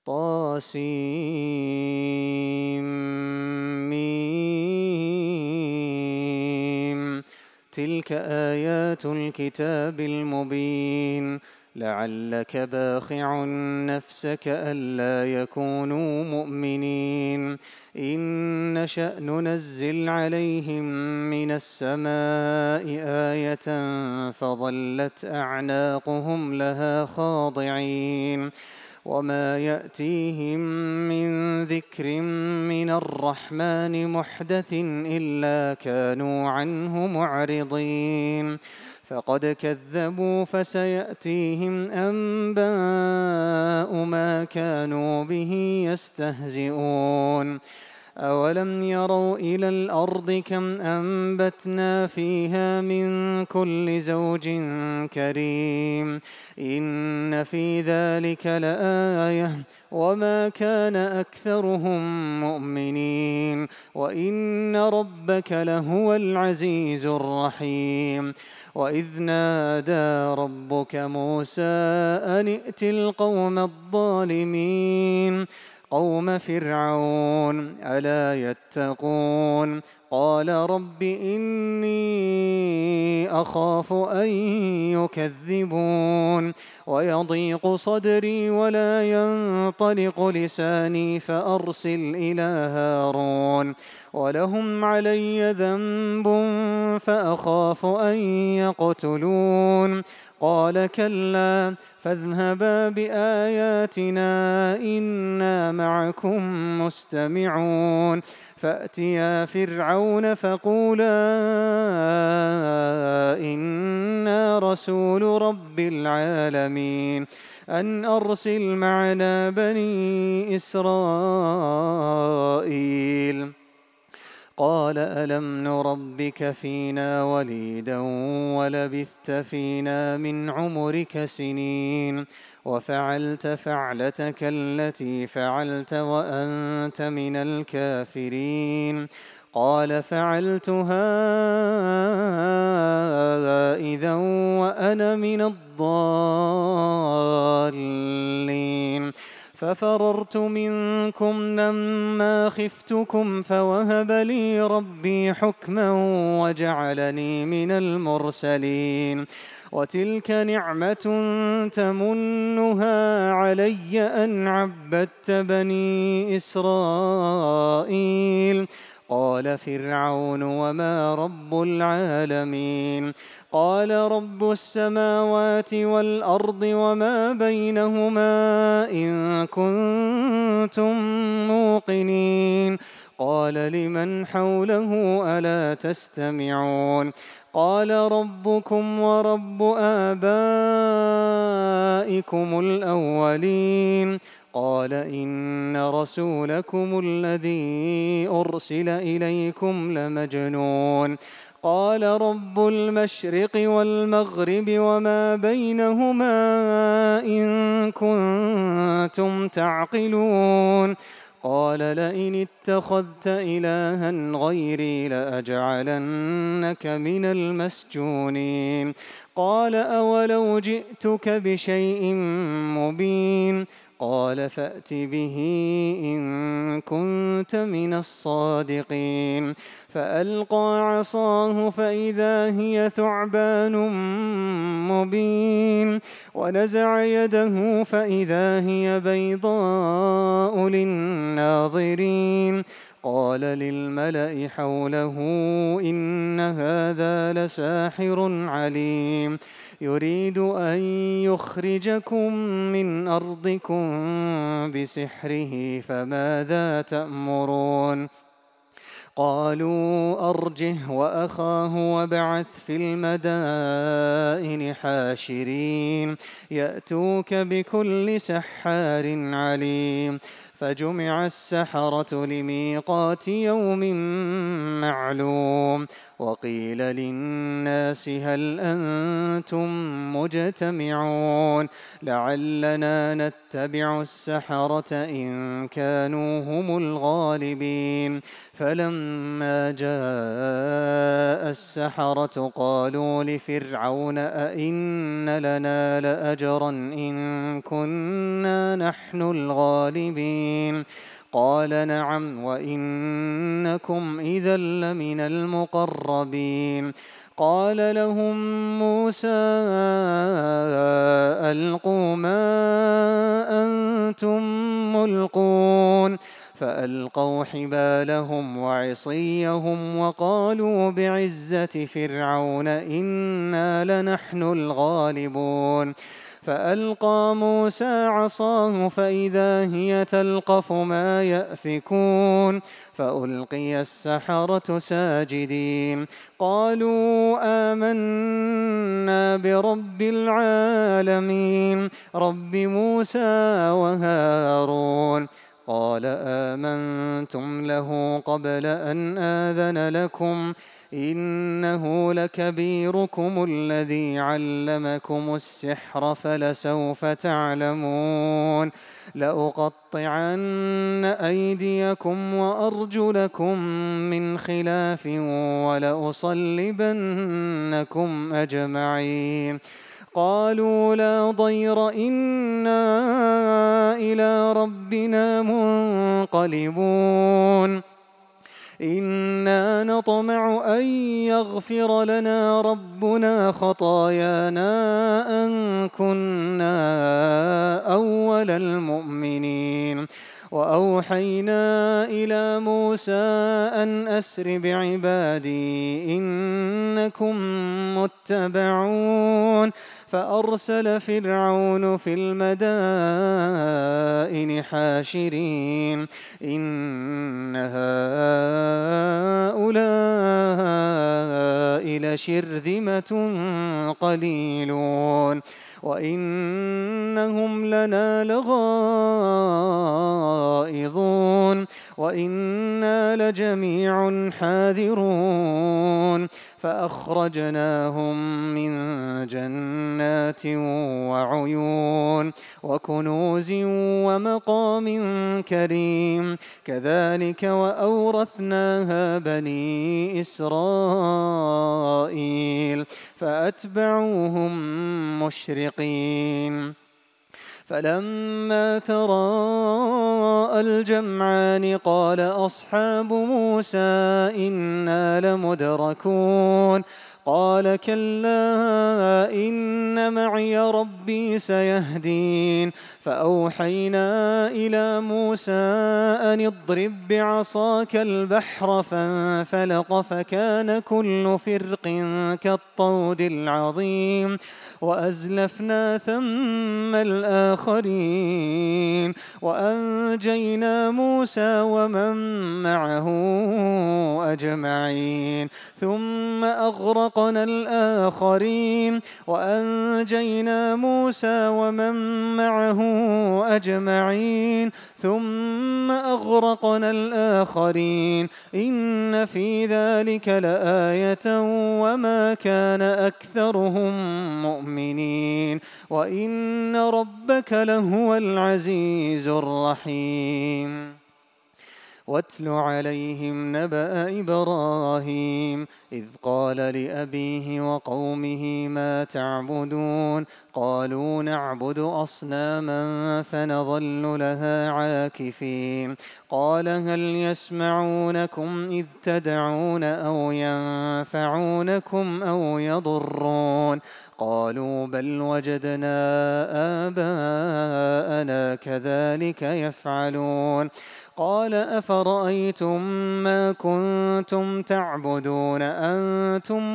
طاسيم. تلك آيات الكتاب المبين. لعلك باخع نفسك ألا يكونوا مؤمنين. إن نشأ ننزل عليهم من السماء آية فظلت أعناقهم لها خاضعين. وما يأتيهم من ذكر من الرحمن محدث إلا كانوا عنه معرضين. فقد كذبوا فسيأتيهم أنباء ما كانوا به يستهزئون. أولم يروا إلى الأرض كم أنبتنا فيها من كل زوج كريم. إن في ذلك لآية وما كان أكثرهم مؤمنين وإن ربك لهو العزيز الرحيم. وإذ نادى ربك موسى أن ائت القوم الظالمين قوم فرعون ألا يتقون. قال رب إني أخاف أن يكذبون ويضيق صدري ولا ينطلق لساني فأرسل إلى هارون ولهم علي ذنب فأخاف أن يقتلون. قال كلا فاذهبا بآياتنا إنا معكم مستمعون. فأتيا فرعون فقولا إنا رسول رب العالمين أن أرسل معنا بني إسرائيل. قال ألم نربك فينا وليدا ولبثت فينا من عمرك سنين وفعلت فعلتك التي فعلت وأنت من الكافرين. قال فعلتها إذا وأنا من الضالين. ففررت منكم لما خفتكم فوهب لي ربي حكما وجعلني من المرسلين. وتلك نعمة تمنها علي أن عبدت بني إسرائيل. قال فرعون وما رب العالمين. قال رب السماوات والأرض وما بينهما إن كنتم موقنين. قال لمن حوله ألا تستمعون. قال ربكم ورب آبائكم الأولين. قال إن رسولكم الذي أرسل إليكم لمجنون. قال رب المشرق والمغرب وما بينهما إن كنتم تعقلون. قال لئن اتخذت إلها غيري لأجعلنك من المسجونين. قال أولو جئتك بشيء مبين. قال فأت به إن كنت من الصادقين. فألقى عصاه فإذا هي ثعبان مبين. ونزع يده فإذا هي بيضاء للناظرين. قال للملأ حوله إن هذا لساحر عليم يريد أن يخرجكم من أرضكم بسحره فماذا تأمرون. قالوا أرجه وأخاه وابعث في المدائن حاشرين يأتوك بكل سحار عليم. فجمع السحرة لميقات يوم معلوم. وقيل للناس هل أنتم مجتمعون لعلنا نتبع السحرة إن كانوا هم الغالبين. فلما فلما جاء السحرة قالوا لفرعون أئن لنا لأجرا إن كنا نحن الغالبين قال نعم وإنكم إذا لمن المقربين قال لهم موسى ألقوا ما أنتم ملقون فألقوا حبالهم وعصيهم وقالوا بعزة فرعون إنا لنحن الغالبون فألقى موسى عصاه فإذا هي تلقف ما يأفكون فألقي السحرة ساجدين قالوا آمنا برب العالمين رب موسى وهارون قال آمنتم له قبل أن آذن لكم إنه لكبيركم الذي علمكم السحر فلسوف تعلمون لأقطعن أيديكم وأرجلكم من خلاف ولأصلبنكم أجمعين قالوا لا ضير إنا إلى ربنا منقلبون إنا نطمع أن يغفر لنا ربنا خطايانا أن كنا أول المؤمنين وأوحينا إلى موسى أن أسر بعبادي إنكم متبعون فأرسل فرعون في المدائن حاشرين إن هؤلاء لشرذمة قليلون وإنهم لنا لغائظون وإنا لجميع حاذرون فأخرجناهم من جنات وعيون وكنوز ومقام كريم كذلك وأورثناها بني إسرائيل فأتبعوهم مشرقين فلما تراءى الجمعان قال أصحاب موسى إنا لمدركون قال كلا إن معي ربي سيهدين فأوحينا إلى موسى أن اضرب بعصاك البحر فانفلق فكان كل فرق كالطود العظيم وأزلفنا ثم الآخرين وأنجينا موسى ومن معه أجمعين ثم أغرقنا الآخرين وأنجينا موسى ومن معه أجمعين ثم أغرقنا الآخرين إن في ذلك لآية وما كان أكثرهم مؤمنين وإن ربك لهو العزيز الرحيم واتل عليهم نبأ إبراهيم إذ قال لأبيه وقومه ما تعبدون قالوا نعبد أصناما فنظل لها عاكفين قال هل يسمعونكم إذ تدعون أو ينفعونكم أو يضرون قالوا بل وجدنا آباءنا كذلك يفعلون قال أفرأيتم ما كنتم تعبدون أنتم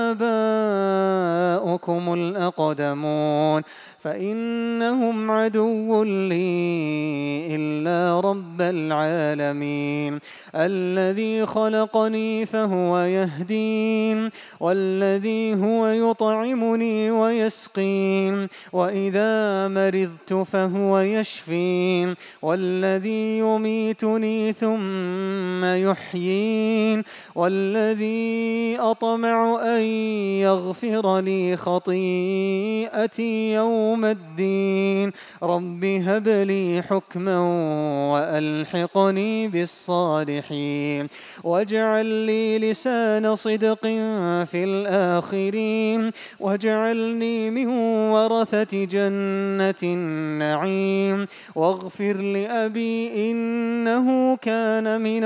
وآباؤكم الأقدمون فإنهم عدو لي إلا رب العالمين الذي خلقني فهو يهدين والذي هو يطعمني ويسقين وإذا مرضت فهو يشفين والذي يميتني ثم يحيين والذي أطمع أن يغفر لي خطيئتي يوم الدين رب هب لي حكما وألحقني بالصالحين الصالحين واجعل لي لسان صدق في الآخرين واجعلني من ورثة جنة النعيم واغفر لأبي إنه كان من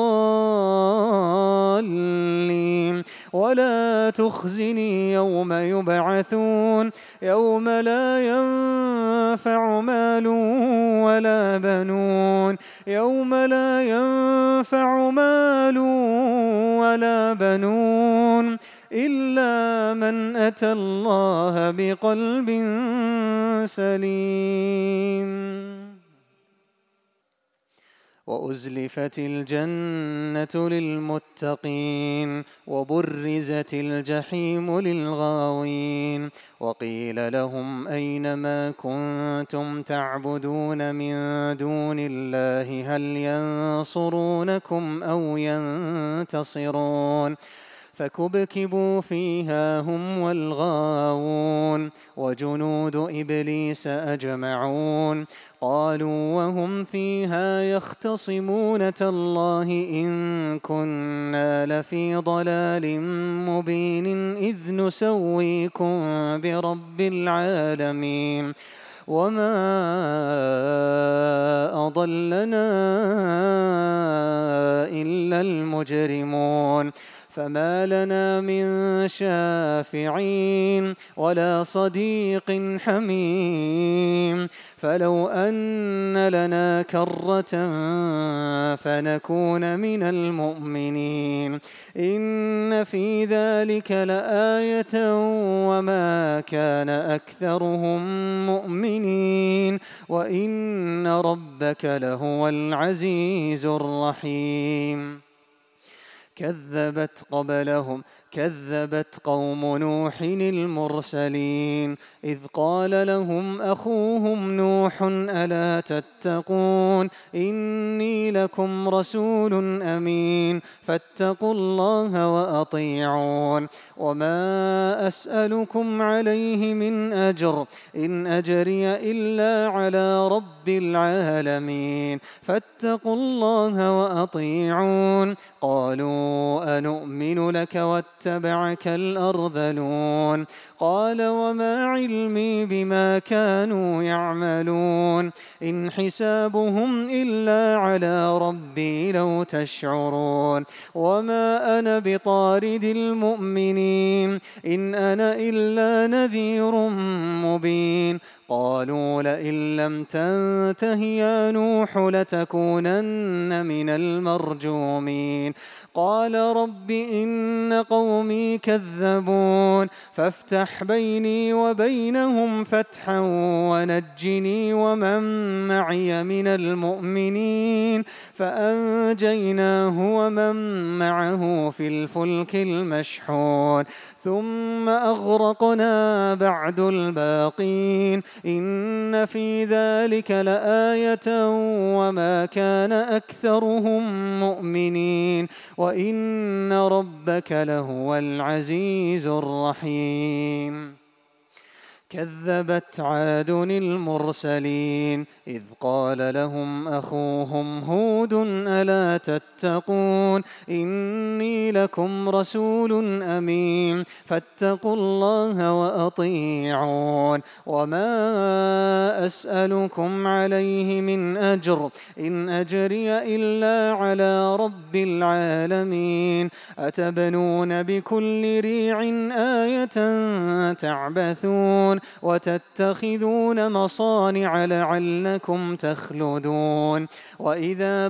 الضالين ولا تخزني يوم يبعثون يوم لا ينفع مال ولا بنون يوم لا ينفع مال ولا بنون إلا من أتى الله بقلب سليم وأزلفت الجنة للمتقين وبرزت الجحيم للغاوين وقيل لهم أين ما كنتم تعبدون من دون الله هل ينصرونكم أو ينتصرون فكبكبوا فيها هم والغاوون وجنود إبليس أجمعون قالوا وهم فيها يختصمون تالله إن كنا لفي ضلال مبين إذ نسويكم برب العالمين وما أضلنا إلا المجرمون فما لنا من شافعين ولا صديق حميم فلو أن لنا كرة فنكون من المؤمنين إن في ذلك لآية وما كان أكثرهم مؤمنين وإن ربك لهو العزيز الرحيم كذبت قوم نوح المرسلين إذ قال لهم أخوهم نوح ألا تتقون إني لكم رسول أمين فاتقوا الله وأطيعون وما أسألكم عليه من أجر إن أجري إلا على رب العالمين فاتقوا الله وأطيعون قالوا أنؤمن لك واتبعك الأرذلون قال وما علمي بما كانوا يعملون إن حسابهم إلا على ربي لو تشعرون وما أنا بطارد المؤمنين إن أنا إلا نذير مبين قالوا لئن لم تنته يا نوح لتكونن من المرجومين قال رب إن قومي كذبون فافتح بيني وبينهم فتحا ونجني ومن معي من المؤمنين فأنجيناه ومن معه في الفلك المشحون ثم أغرقنا بعد الباقين إن في ذلك لآية وما كان أكثرهم مؤمنين وإن ربك لهو العزيز الرحيم كذبت عاد المرسلين إذ قال لهم أخوهم هود ألا تتقون إني لكم رسول أمين فاتقوا الله وأطيعون وما أسألكم عليه من أجر إن أجري إلا على رب العالمين أتبنون بكل ريع آية تعبثون وتتخذون مصانع لعلكم تخلدون وإذا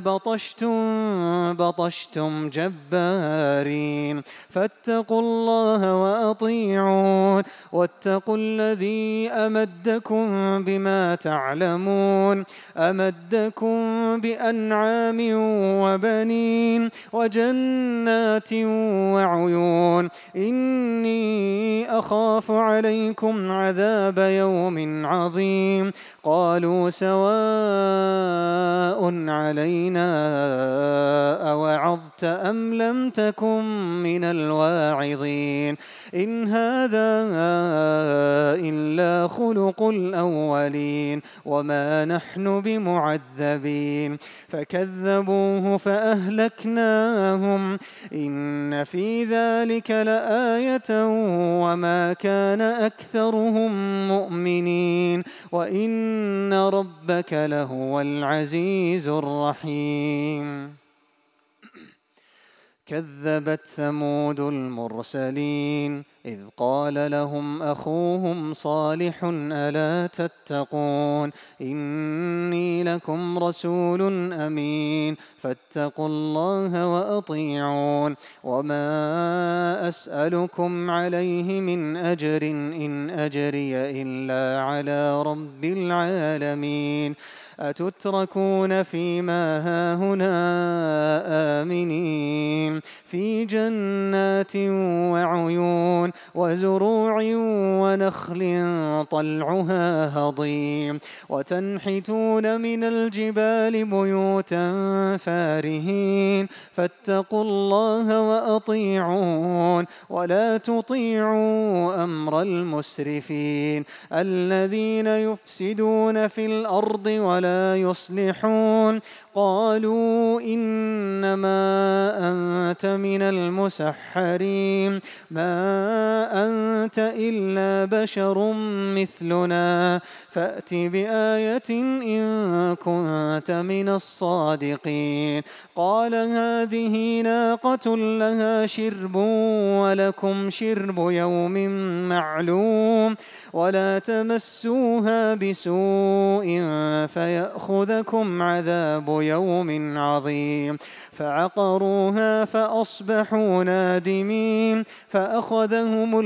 بطشتم جبارين فاتقوا الله وأطيعون واتقوا الذي أمدكم بما تعلمون أمدكم بأنعام وبنين وجنات وعيون إني أخاف عليكم عذاب يوم عظيم قالوا سواء علينا أوعظت أم لم تكن من الواعظين إن هذا إلا خلق الأولين وما نحن بمعذبين فكذبوه فأهلكناهم إن في ذلك لآية وما كان أكثرهم مؤمنين وإن ربك لهو العزيز الرحيم كذبت ثمود المرسلين إذ قال لهم أخوهم صالح ألا تتقون إني لكم رسول أمين فاتقوا الله وأطيعون وما أسألكم عليه من أجر إن أجري إلا على رب العالمين أتتركون فيما هاهنا آمنين في جنات وعيون وزروع ونخل طلعها هضيم وتنحتون من الجبال بيوتا فارهين فاتقوا الله وأطيعون ولا تطيعوا أمر المسرفين الذين يفسدون في الأرض ولا يصلحون قالوا إنما أنت من المسحرين ما أنت إلا بشر مثلنا فأت بآية إن كنت من الصادقين قال هذه ناقة لها شرب ولكم شرب يوم معلوم ولا تمسوها بسوء فيأخذكم عذاب يوم عظيم فعقروها فأصبحوا نادمين فأخذهم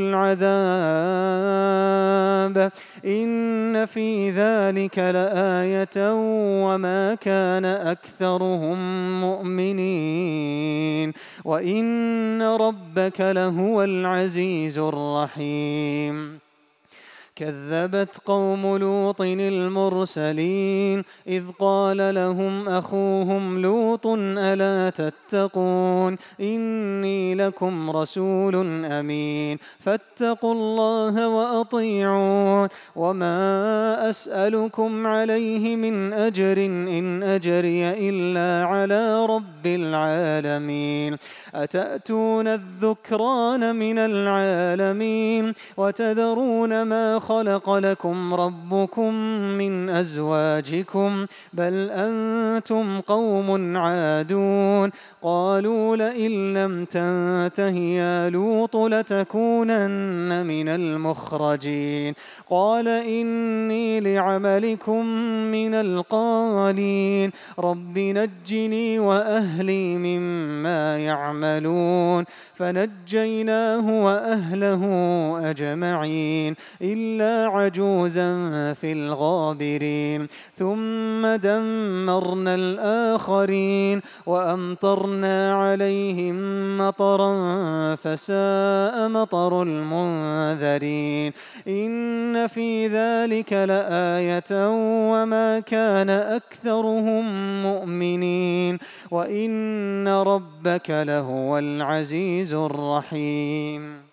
العذاب إن في ذلك لآية وما كان أكثرهم مؤمنين وإن ربك لهو العزيز الرحيم كذبت قوم لوط المرسلين إذ قال لهم أخوهم لوط ألا تتقون إني لكم رسول أمين فاتقوا الله وأطيعون وما أسألكم عليه من أجر إن أجري إلا على رب العالمين أتأتون الذكران من العالمين وتذرون ما خلق لكم ربكم من أزواجكم بل أنتم قوم عادون قالوا لئن لم تنته يا لوط لتكونن من المخرجين قال إني لعملكم من القالين رب نجني وأهلي مما يعملون فنجيناه وأهله أجمعين إلا عجوزا في الغابرين ثم دمرنا الآخرين وأمطرنا عليهم مطرا فساء مطر المنذرين إن في ذلك لآية وما كان أكثرهم مؤمنين وإن ربك لهو العزيز الرحيم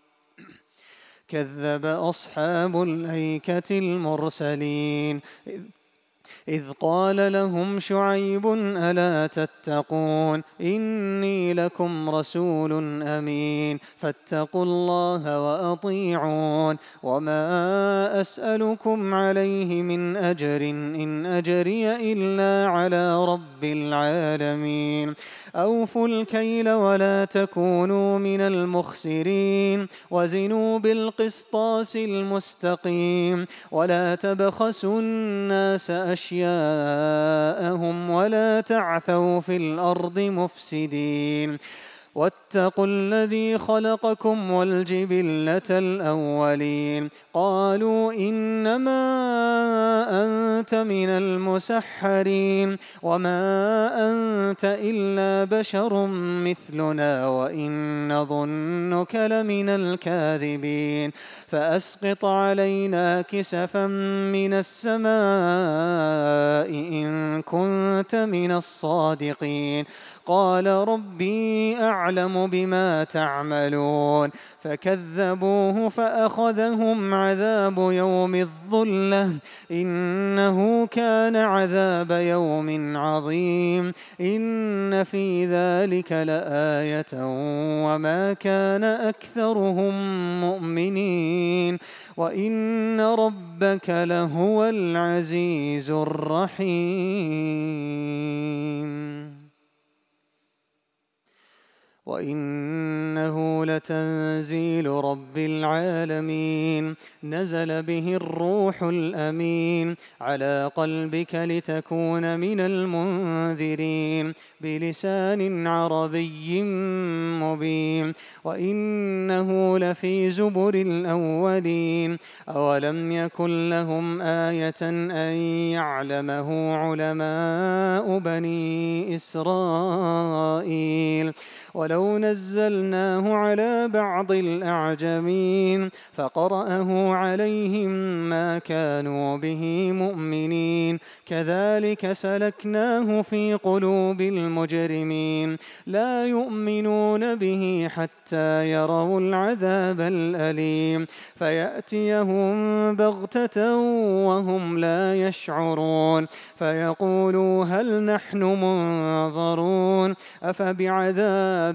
كذب أصحاب الأيكة المرسلين إذ قال لهم شعيب ألا تتقون إني لكم رسول أمين فاتقوا الله وأطيعون وما أسألكم عليه من أجر إن أجري إلا على رب العالمين أوفوا الكيل ولا تكونوا من المخسرين وزنوا بالقسطاس المستقيم ولا تبخسوا الناس أشياءهم ولا تعثوا في الأرض مفسدين واتقوا الذي خلقكم والجبلة الأولين قالوا إنما أنت من المسحرين وما أنت إلا بشر مثلنا وإن نظنك لمن الكاذبين فأسقط علينا كسفا من السماء إن كنت من الصادقين قال ربي أعلم أعلم بما تعملون فكذبوه فأخذهم عذاب يوم الظلة إنه كان عذاب يوم عظيم إن في ذلك لآية وما كان أكثرهم مؤمنين وإن ربك لهو العزيز الرحيم وإنه لتنزيل رب العالمين نزل به الروح الأمين على قلبك لتكون من المنذرين بلسان عربي مبين وإنه لفي زبر الأولين أولم يكن لهم آية أن يعلمه علماء بني إسرائيل ولو نزلناه على بعض الأعجمين فقرأه عليهم ما كانوا به مؤمنين كذلك سلكناه في قلوب المجرمين لا يؤمنون به حتى يروا العذاب الأليم فيأتيهم بغتة وهم لا يشعرون فيقولوا هل نحن منظرون أفبعذابنا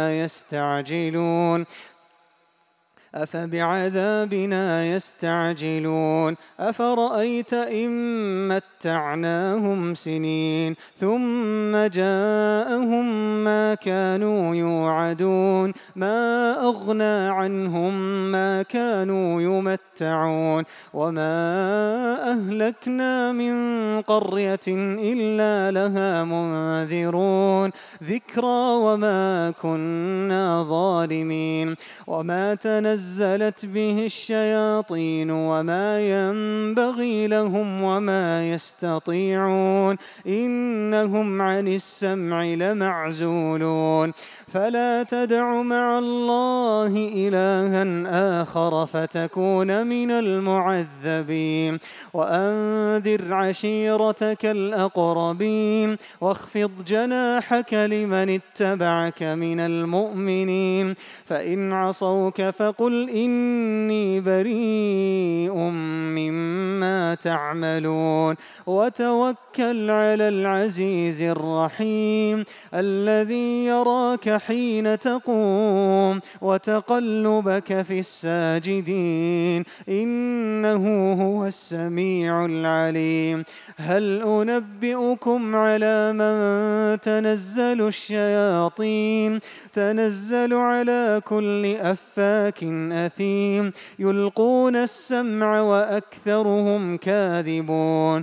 يستعجلون أفرأيت إن متعناهم سنين ثم جاءهم ما كانوا يوعدون ما أغنى عنهم ما كانوا يمتعون وما أهلكنا من قرية إلا لها منذرون ذكرى وما كنا ظالمين وما تنزلت به الشياطين وما ينبغي لهم وما يستطيعون إنهم عن السمع لمعزولون فلا تدع مع الله إلها آخر فتكون من المعذبين وأنذر عشيرتك الأقربين واخفض جناحك لمن اتبعك من المؤمنين فإن عصوك فقل إني بريء مما تعملون وتوكل على العزيز الرحيم الذي يراك حين تقوم وتقلبك في الساجدين إنه هو السميع العليم هل أنبئكم على من تنزل الشياطين تنزل على كل أفاك أثيم يلقون السمع وأكثرهم كاذبون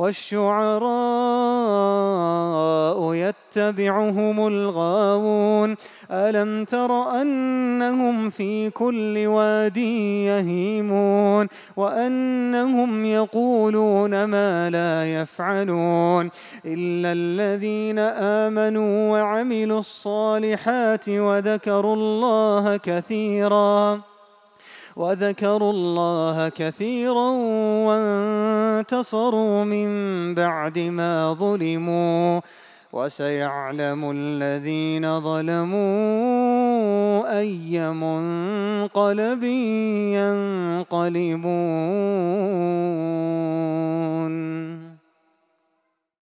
والشعراء يتبعهم الغاوون ألم تر أنهم في كل واد يهيمون وأنهم يقولون ما لا يفعلون إلا الذين آمنوا وعملوا الصالحات وذكروا الله كثيرا وانتصروا من بعد ما ظلموا وسيعلم الذين ظلموا أي منقلب ينقلبون